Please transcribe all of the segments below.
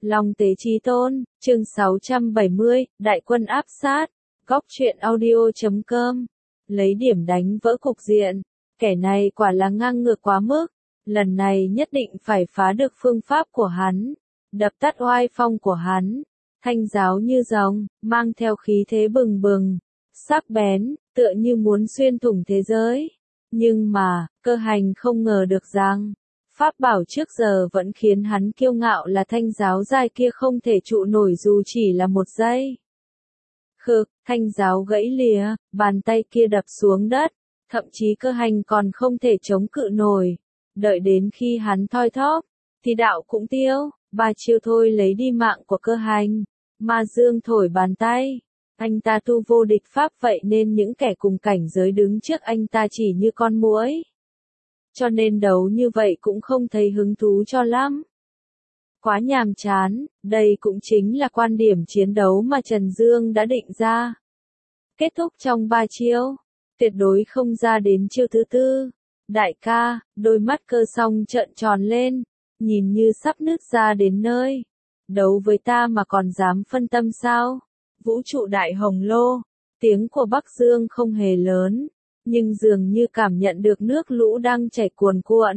Long Tế Chí Tôn, chương 670, Đại quân áp sát, góc truyện audio.com, lấy điểm đánh vỡ cục diện, kẻ này quả là ngang ngược quá mức, lần này nhất định phải phá được phương pháp của hắn, đập tắt oai phong của hắn, thanh giáo như rồng, mang theo khí thế bừng bừng, sắc bén, tựa như muốn xuyên thủng thế giới. Nhưng mà, Cơ Hành không ngờ được rằng, pháp bảo trước giờ vẫn khiến hắn kiêu ngạo là thanh giáo dài kia không thể trụ nổi dù chỉ là một giây. Khực, thanh giáo gãy lìa, bàn tay kia đập xuống đất, thậm chí Cơ Hành còn không thể chống cự nổi. Đợi đến khi hắn thoi thóp, thì đạo cũng tiêu, 3 chiêu thôi lấy đi mạng của Cơ Hành. Ma Dương thổi bàn tay, anh ta tu vô địch pháp vậy nên những kẻ cùng cảnh giới đứng trước anh ta chỉ như con muỗi. Cho nên đấu như vậy cũng không thấy hứng thú cho lắm. Quá nhàm chán, đây cũng chính là quan điểm chiến đấu mà Trần Dương đã định ra. Kết thúc trong 3 chiêu, tuyệt đối không ra đến chiêu thứ 4. Đại ca, đôi mắt Cơ Song trợn tròn lên, nhìn như sắp nứt ra đến nơi. Đấu với ta mà còn dám phân tâm sao? Vũ trụ đại hồng lô, tiếng của Bắc Dương không hề lớn, nhưng dường như cảm nhận được nước lũ đang chảy cuồn cuộn.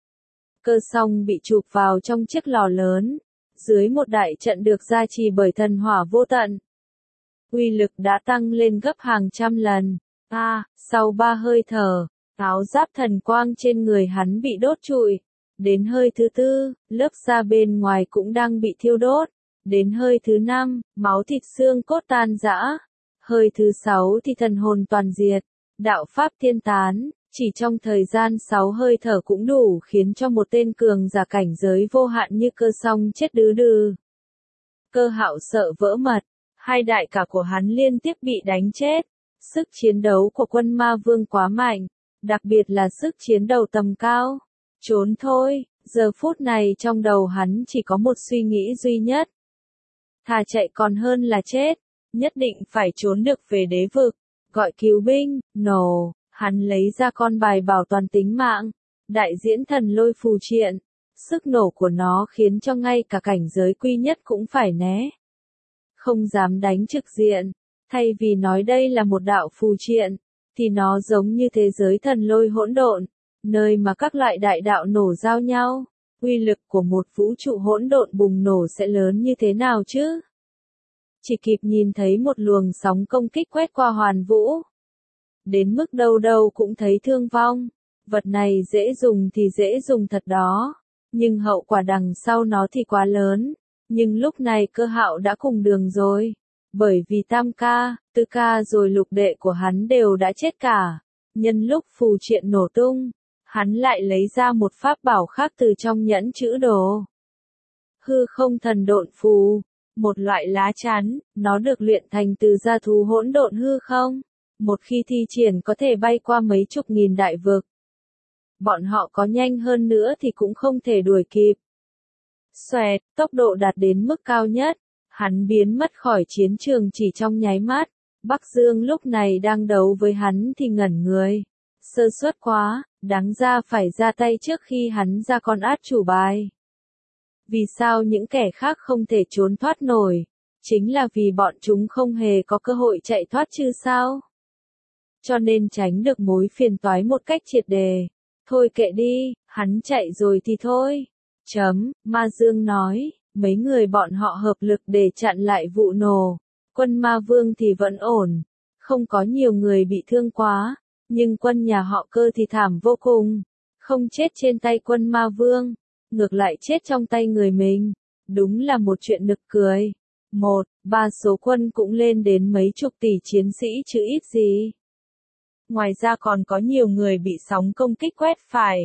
Cơ Song bị chụp vào trong chiếc lò lớn, dưới một đại trận được gia trì bởi thần hỏa vô tận. Uy lực đã tăng lên gấp hàng trăm lần. Sau 3 hơi thở, áo giáp thần quang trên người hắn bị đốt trụi. Đến hơi thứ 4, lớp da bên ngoài cũng đang bị thiêu đốt. Đến hơi thứ 5, máu thịt xương cốt tan rã. Hơi thứ 6 thì thần hồn toàn diệt, đạo pháp thiên tán. Chỉ trong thời gian 6 hơi thở cũng đủ khiến cho một tên cường giả cảnh giới vô hạn như Cơ Song chết đứ đừ. Cơ Hạo sợ vỡ mật, hai đại ca của hắn liên tiếp bị đánh chết. Sức chiến đấu của quân ma vương quá mạnh, đặc biệt là sức chiến đấu tầm cao. Trốn thôi, giờ phút này trong đầu hắn chỉ có một suy nghĩ duy nhất. Thà chạy còn hơn là chết, nhất định phải trốn được về đế vực, gọi cứu binh, nổ. Hắn lấy ra con bài bảo toàn tính mạng, đại diễn thần lôi phù triện. Sức nổ của nó khiến cho ngay cả cảnh giới quy nhất cũng phải né. Không dám đánh trực diện, thay vì nói đây là một đạo phù triện, thì nó giống như thế giới thần lôi hỗn độn, nơi mà các loại đại đạo nổ giao nhau. Uy lực của một vũ trụ hỗn độn bùng nổ sẽ lớn như thế nào chứ? Chỉ kịp nhìn thấy một luồng sóng công kích quét qua hoàn vũ. Đến mức đâu đâu cũng thấy thương vong. Vật này dễ dùng thì dễ dùng thật đó. Nhưng hậu quả đằng sau nó thì quá lớn. Nhưng lúc này Cơ Hạo đã cùng đường rồi. Bởi vì tam ca, tư ca rồi lục đệ của hắn đều đã chết cả. Nhân lúc phù triện nổ tung, hắn lại lấy ra một pháp bảo khác từ trong nhẫn chữ đồ. Hư không thần độn phù, một loại lá chắn, nó được luyện thành từ gia thú hỗn độn hư không. Một khi thi triển có thể bay qua mấy chục nghìn đại vực. Bọn họ có nhanh hơn nữa thì cũng không thể đuổi kịp. Xoẹt, tốc độ đạt đến mức cao nhất. Hắn biến mất khỏi chiến trường chỉ trong nháy mắt. Bắc Dương lúc này đang đấu với hắn thì ngẩn người. Sơ suất quá, đáng ra phải ra tay trước khi hắn ra con át chủ bài. Vì sao những kẻ khác không thể trốn thoát nổi? Chính là vì bọn chúng không hề có cơ hội chạy thoát chứ sao? Cho nên tránh được mối phiền toái một cách triệt đề. Thôi kệ đi, hắn chạy rồi thì thôi. Ma Dương nói, mấy người bọn họ hợp lực để chặn lại vụ nổ. Quân ma vương thì vẫn ổn. Không có nhiều người bị thương quá. Nhưng quân nhà họ Cơ thì thảm vô cùng. Không chết trên tay quân ma vương. Ngược lại chết trong tay người mình. Đúng là một chuyện nực cười. 3 số quân cũng lên đến mấy chục tỷ chiến sĩ chứ ít gì. Ngoài ra còn có nhiều người bị sóng công kích quét phải.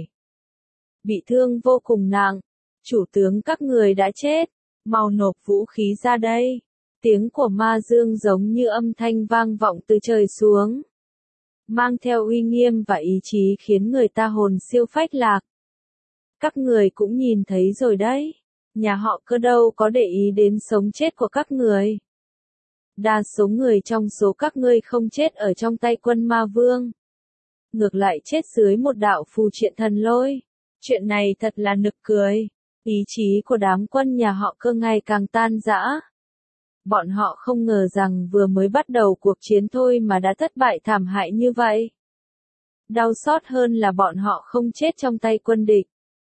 Bị thương vô cùng nặng. Chủ tướng các người đã chết. Mau nộp vũ khí ra đây. Tiếng của Ma Dương giống như âm thanh vang vọng từ trời xuống. Mang theo uy nghiêm và ý chí khiến người ta hồn siêu phách lạc. Các người cũng nhìn thấy rồi đấy. Nhà họ Cơ đâu có để ý đến sống chết của các người. Đa số người trong số các ngươi không chết ở trong tay quân ma vương. Ngược lại chết dưới một đạo phù triện thần lôi. Chuyện này thật là nực cười. Ý chí của đám quân nhà họ Cơ ngày càng tan rã. Bọn họ không ngờ rằng vừa mới bắt đầu cuộc chiến thôi mà đã thất bại thảm hại như vậy. Đau xót hơn là bọn họ không chết trong tay quân địch,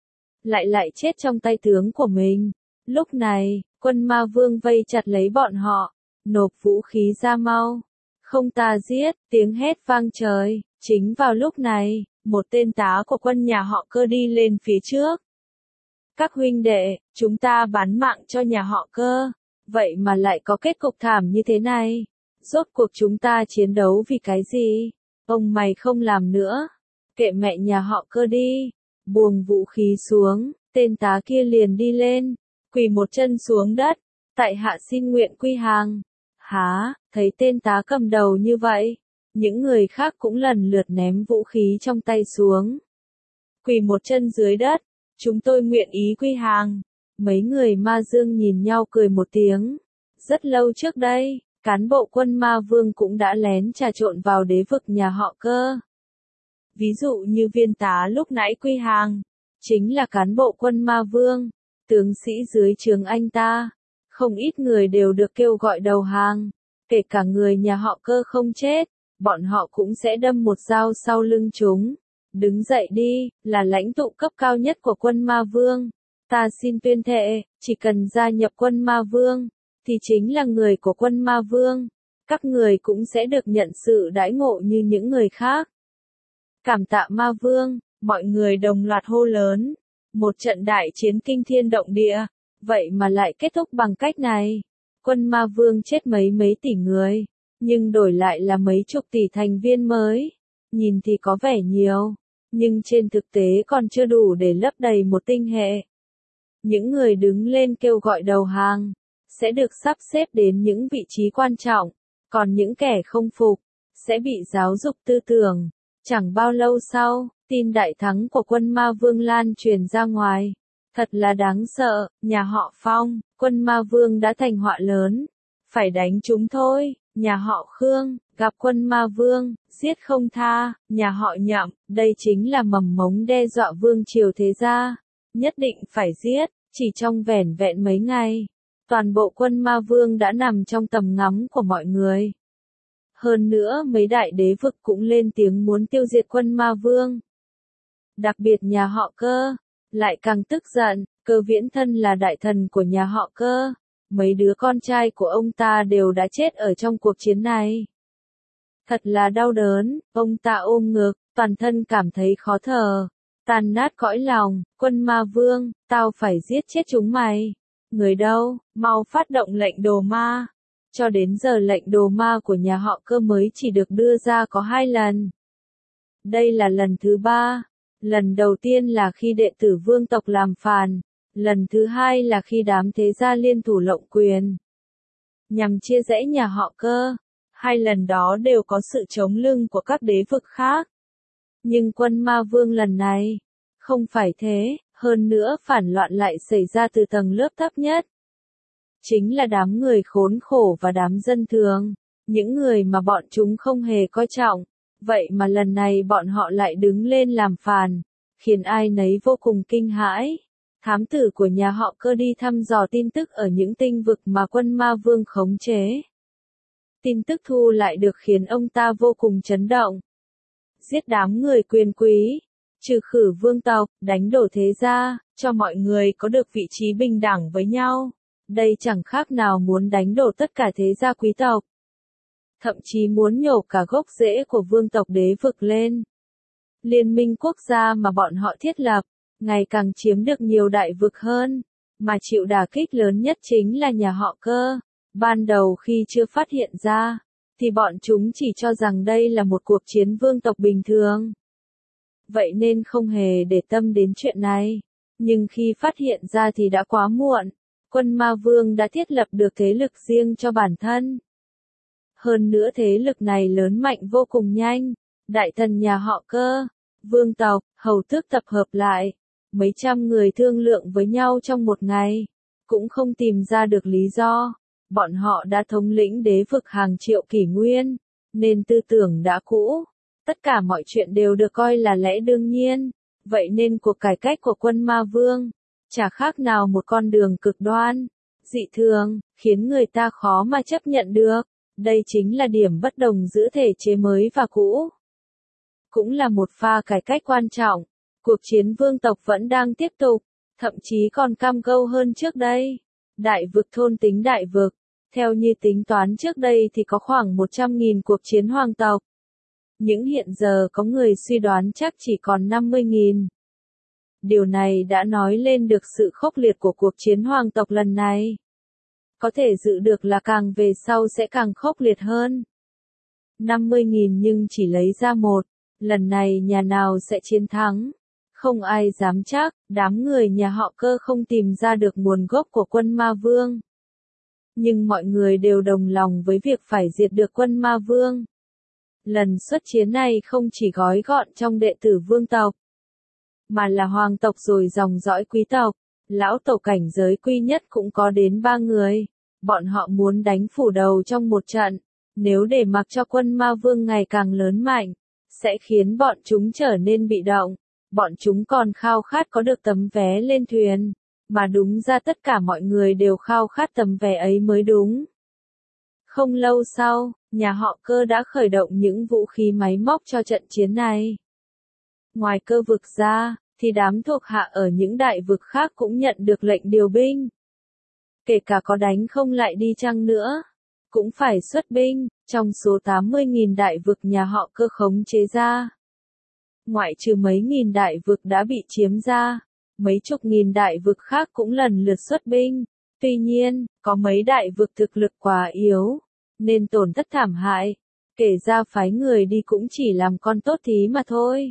lại chết trong tay tướng của mình. Lúc này, quân Ma Vương vây chặt lấy bọn họ, nộp vũ khí ra mau. Không ta giết, tiếng hét vang trời. Chính vào lúc này, một tên tá của quân nhà họ Cơ đi lên phía trước. Các huynh đệ, chúng ta bán mạng cho nhà họ Cơ, vậy mà lại có kết cục thảm như thế này. Rốt cuộc chúng ta chiến đấu vì cái gì? Ông mày không làm nữa. Kệ mẹ nhà họ Cơ đi. Buông vũ khí xuống, tên tá kia liền đi lên, quỳ một chân xuống đất. Tại hạ xin nguyện quy hàng. Há, thấy tên tá cầm đầu như vậy, những người khác cũng lần lượt ném vũ khí trong tay xuống. Quỳ một chân dưới đất, chúng tôi nguyện ý quy hàng. Mấy người Ma Dương nhìn nhau cười một tiếng. Rất lâu trước đây, cán bộ quân Ma Vương cũng đã lén trà trộn vào đế vực nhà họ Cơ. Ví dụ như viên tá lúc nãy quy hàng, chính là cán bộ quân Ma Vương, tướng sĩ dưới trướng anh ta. Không ít người đều được kêu gọi đầu hàng, kể cả người nhà họ Cơ không chết, bọn họ cũng sẽ đâm một dao sau lưng chúng. Đứng dậy đi, là lãnh tụ cấp cao nhất của quân Ma Vương. Ta xin tuyên thệ, chỉ cần gia nhập quân Ma Vương, thì chính là người của quân Ma Vương. Các người cũng sẽ được nhận sự đãi ngộ như những người khác. Cảm tạ Ma Vương, mọi người đồng loạt hô lớn. Một trận đại chiến kinh thiên động địa, vậy mà lại kết thúc bằng cách này. Quân Ma Vương chết mấy tỷ người, nhưng đổi lại là mấy chục tỷ thành viên mới. Nhìn thì có vẻ nhiều, nhưng trên thực tế còn chưa đủ để lấp đầy một tinh hệ. Những người đứng lên kêu gọi đầu hàng, sẽ được sắp xếp đến những vị trí quan trọng, còn những kẻ không phục, sẽ bị giáo dục tư tưởng. Chẳng bao lâu sau, tin đại thắng của quân Ma Vương lan truyền ra ngoài. Thật là đáng sợ, nhà họ Phong, quân Ma Vương đã thành họa lớn. Phải đánh chúng thôi, nhà họ Khương, gặp quân Ma Vương, giết không tha, nhà họ Nhậm, đây chính là mầm mống đe dọa vương triều thế gia. Nhất định phải giết, chỉ trong vẻn vẹn mấy ngày. Toàn bộ quân Ma Vương đã nằm trong tầm ngắm của mọi người. Hơn nữa mấy đại đế vực cũng lên tiếng muốn tiêu diệt quân Ma Vương. Đặc biệt nhà họ Cơ, lại càng tức giận, Cơ Viễn Thân là đại thần của nhà họ Cơ. Mấy đứa con trai của ông ta đều đã chết ở trong cuộc chiến này. Thật là đau đớn, ông ta ôm ngực, toàn thân cảm thấy khó thở, tan nát cõi lòng. Quân Ma Vương, tao phải giết chết chúng mày. Người đâu, mau phát động lệnh đồ ma. Cho đến giờ lệnh đồ ma của nhà họ Cơ mới chỉ được đưa ra có 2 lần. Đây là lần thứ 3. Lần đầu tiên là khi đệ tử vương tộc làm phản. Lần thứ 2 là khi đám thế gia liên thủ lộng quyền, nhằm chia rẽ nhà họ Cơ. 2 lần đó đều có sự chống lưng của các đế vực khác. Nhưng quân Ma Vương lần này, không phải thế, hơn nữa phản loạn lại xảy ra từ tầng lớp thấp nhất. Chính là đám người khốn khổ và đám dân thường, những người mà bọn chúng không hề coi trọng. Vậy mà lần này bọn họ lại đứng lên làm phản, khiến ai nấy vô cùng kinh hãi. Thám tử của nhà họ Cơ đi thăm dò tin tức ở những tinh vực mà quân Ma Vương khống chế. Tin tức thu lại được khiến ông ta vô cùng chấn động. Giết đám người quyền quý, trừ khử vương tộc, đánh đổ thế gia, cho mọi người có được vị trí bình đẳng với nhau. Đây chẳng khác nào muốn đánh đổ tất cả thế gia quý tộc. Thậm chí muốn nhổ cả gốc rễ của vương tộc đế vực lên. Liên minh quốc gia mà bọn họ thiết lập, ngày càng chiếm được nhiều đại vực hơn, mà chịu đả kích lớn nhất chính là nhà họ Cơ. Ban đầu khi chưa phát hiện ra, thì bọn chúng chỉ cho rằng đây là một cuộc chiến vương tộc bình thường. Vậy nên không hề để tâm đến chuyện này. Nhưng khi phát hiện ra thì đã quá muộn. Quân Ma Vương đã thiết lập được thế lực riêng cho bản thân. Hơn nữa thế lực này lớn mạnh vô cùng nhanh. Đại thần nhà họ Cơ, vương tộc, hầu tước tập hợp lại. Mấy trăm người thương lượng với nhau trong một ngày. Cũng không tìm ra được lý do. Bọn họ đã thống lĩnh đế vực hàng triệu kỷ nguyên. Nên tư tưởng đã cũ. Tất cả mọi chuyện đều được coi là lẽ đương nhiên. Vậy nên cuộc cải cách của quân Ma Vương chả khác nào một con đường cực đoan, dị thường, khiến người ta khó mà chấp nhận được. Đây chính là điểm bất đồng giữa thể chế mới và cũ. Cũng là một pha cải cách quan trọng. Cuộc chiến vương tộc vẫn đang tiếp tục, thậm chí còn cam go hơn trước đây. Đại vực thôn tính đại vực. Theo như tính toán trước đây thì có khoảng 100.000 cuộc chiến hoàng tộc. Nhưng hiện giờ có người suy đoán chắc chỉ còn 50.000. Điều này đã nói lên được sự khốc liệt của cuộc chiến hoàng tộc lần này. Có thể dự được là càng về sau sẽ càng khốc liệt hơn. 50.000 nhưng chỉ lấy ra một. Lần này nhà nào sẽ chiến thắng? Không ai dám chắc, đám người nhà họ Cơ không tìm ra được nguồn gốc của quân Ma Vương. Nhưng mọi người đều đồng lòng với việc phải diệt được quân Ma Vương. Lần xuất chiến này không chỉ gói gọn trong đệ tử vương tộc, mà là hoàng tộc rồi dòng dõi quý tộc. Lão tổ cảnh giới quy nhất cũng có đến 3 người. Bọn họ muốn đánh phủ đầu trong một trận. Nếu để mặc cho quân Ma Vương ngày càng lớn mạnh, sẽ khiến bọn chúng trở nên bị động. Bọn chúng còn khao khát có được tấm vé lên thuyền. Mà đúng ra tất cả mọi người đều khao khát tấm vé ấy mới đúng. Không lâu sau, nhà họ Cơ đã khởi động những vũ khí máy móc cho trận chiến này. Ngoài Cơ vực ra, thì đám thuộc hạ ở những đại vực khác cũng nhận được lệnh điều binh. Kể cả có đánh không lại đi chăng nữa, cũng phải xuất binh, trong số 80.000 đại vực nhà họ Cơ khống chế ra. Ngoại trừ mấy nghìn đại vực đã bị chiếm ra, mấy chục nghìn đại vực khác cũng lần lượt xuất binh. Tuy nhiên, có mấy đại vực thực lực quá yếu, nên tổn thất thảm hại. Kể ra phái người đi cũng chỉ làm con tốt thí mà thôi.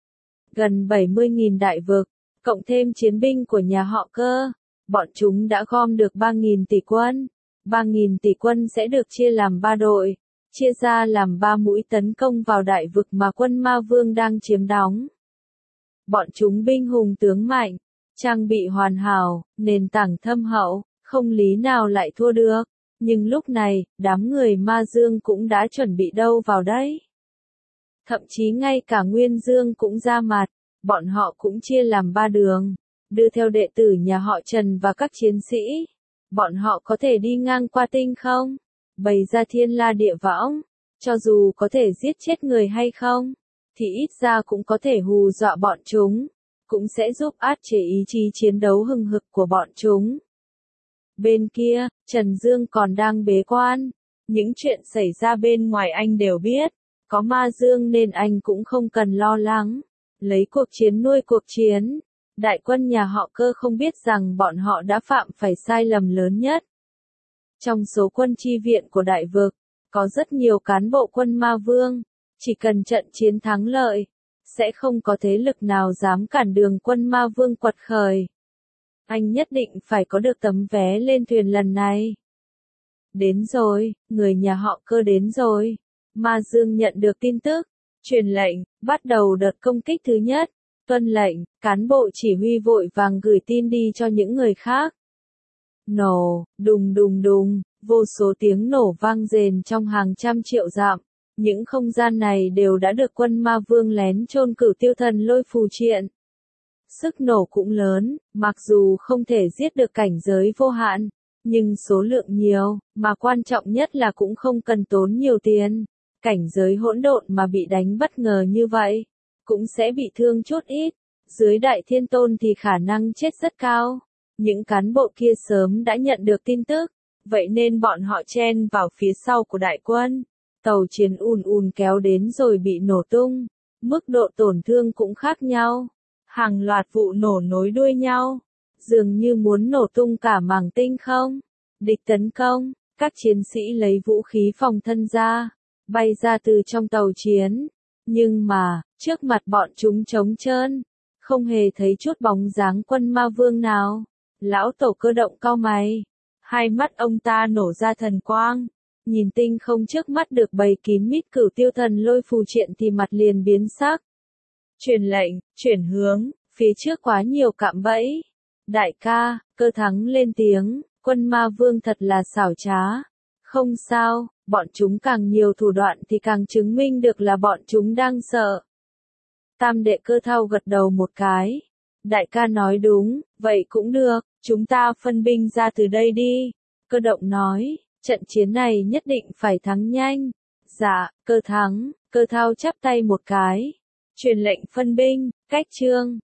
Gần 70.000 đại vực, cộng thêm chiến binh của nhà họ Cơ, bọn chúng đã gom được 3.000 tỷ quân. 3.000 tỷ quân sẽ được chia làm 3 đội, chia ra làm 3 mũi tấn công vào đại vực mà quân Ma Vương đang chiếm đóng. Bọn chúng binh hùng tướng mạnh, trang bị hoàn hảo, nền tảng thâm hậu, không lý nào lại thua được. Nhưng lúc này, đám người Ma Dương cũng đã chuẩn bị đâu vào đấy. Thậm chí ngay cả Nguyên Dương cũng ra mặt, bọn họ cũng chia làm 3 đường, đưa theo đệ tử nhà họ Trần và các chiến sĩ. Bọn họ có thể đi ngang qua tinh không? Bày ra thiên la địa võng, cho dù có thể giết chết người hay không, thì ít ra cũng có thể hù dọa bọn chúng, cũng sẽ giúp áp chế ý chí chiến đấu hừng hực của bọn chúng. Bên kia, Trần Dương còn đang bế quan, những chuyện xảy ra bên ngoài anh đều biết, có Ma Dương nên anh cũng không cần lo lắng, lấy cuộc chiến nuôi cuộc chiến. Đại quân nhà họ Cơ không biết rằng bọn họ đã phạm phải sai lầm lớn nhất. Trong số quân chi viện của đại vực, có rất nhiều cán bộ quân Ma Vương, chỉ cần trận chiến thắng lợi, sẽ không có thế lực nào dám cản đường quân Ma Vương quật khởi. Anh nhất định phải có được tấm vé lên thuyền lần này. Đến rồi, người nhà họ Cơ đến rồi. Ma Dương nhận được tin tức, truyền lệnh, bắt đầu đợt công kích thứ nhất. Tuân lệnh, cán bộ chỉ huy vội vàng gửi tin đi cho những người khác. Nổ, đùng đùng đùng, vô số tiếng nổ vang rền trong hàng trăm triệu dặm. Những không gian này đều đã được quân Ma Vương lén chôn cửu tiêu thần lôi phù triện. Sức nổ cũng lớn, mặc dù không thể giết được cảnh giới vô hạn, nhưng số lượng nhiều, mà quan trọng nhất là cũng không cần tốn nhiều tiền. Cảnh giới hỗn độn mà bị đánh bất ngờ như vậy, cũng sẽ bị thương chút ít. Dưới Đại Thiên Tôn thì khả năng chết rất cao. Những cán bộ kia sớm đã nhận được tin tức, vậy nên bọn họ chen vào phía sau của đại quân. Tàu chiến ùn ùn kéo đến rồi bị nổ tung. Mức độ tổn thương cũng khác nhau. Hàng loạt vụ nổ nối đuôi nhau, dường như muốn nổ tung cả mảng tinh không. Địch tấn công, các chiến sĩ lấy vũ khí phòng thân ra, bay ra từ trong tàu chiến. Nhưng mà, trước mặt bọn chúng trống trơn, không hề thấy chút bóng dáng quân Ma Vương nào. Lão tổ cơ động cau mày, hai mắt ông ta nổ ra thần quang, nhìn tinh không trước mắt được bày kín mít cửu tiêu thần lôi phù triện thì mặt liền biến sắc. Truyền lệnh, chuyển hướng, phía trước quá nhiều cạm bẫy. Đại ca, Cơ thắng lên tiếng, quân Ma Vương thật là xảo trá. Không sao, bọn chúng càng nhiều thủ đoạn thì càng chứng minh được là bọn chúng đang sợ. Tam đệ Cơ thao gật đầu một cái. Đại ca nói đúng, vậy cũng được, chúng ta phân binh ra từ đây đi. Cơ động nói, trận chiến này nhất định phải thắng nhanh. Dạ, Cơ thắng, Cơ Thao chắp tay một cái. Truyền lệnh phân binh, cách Trương.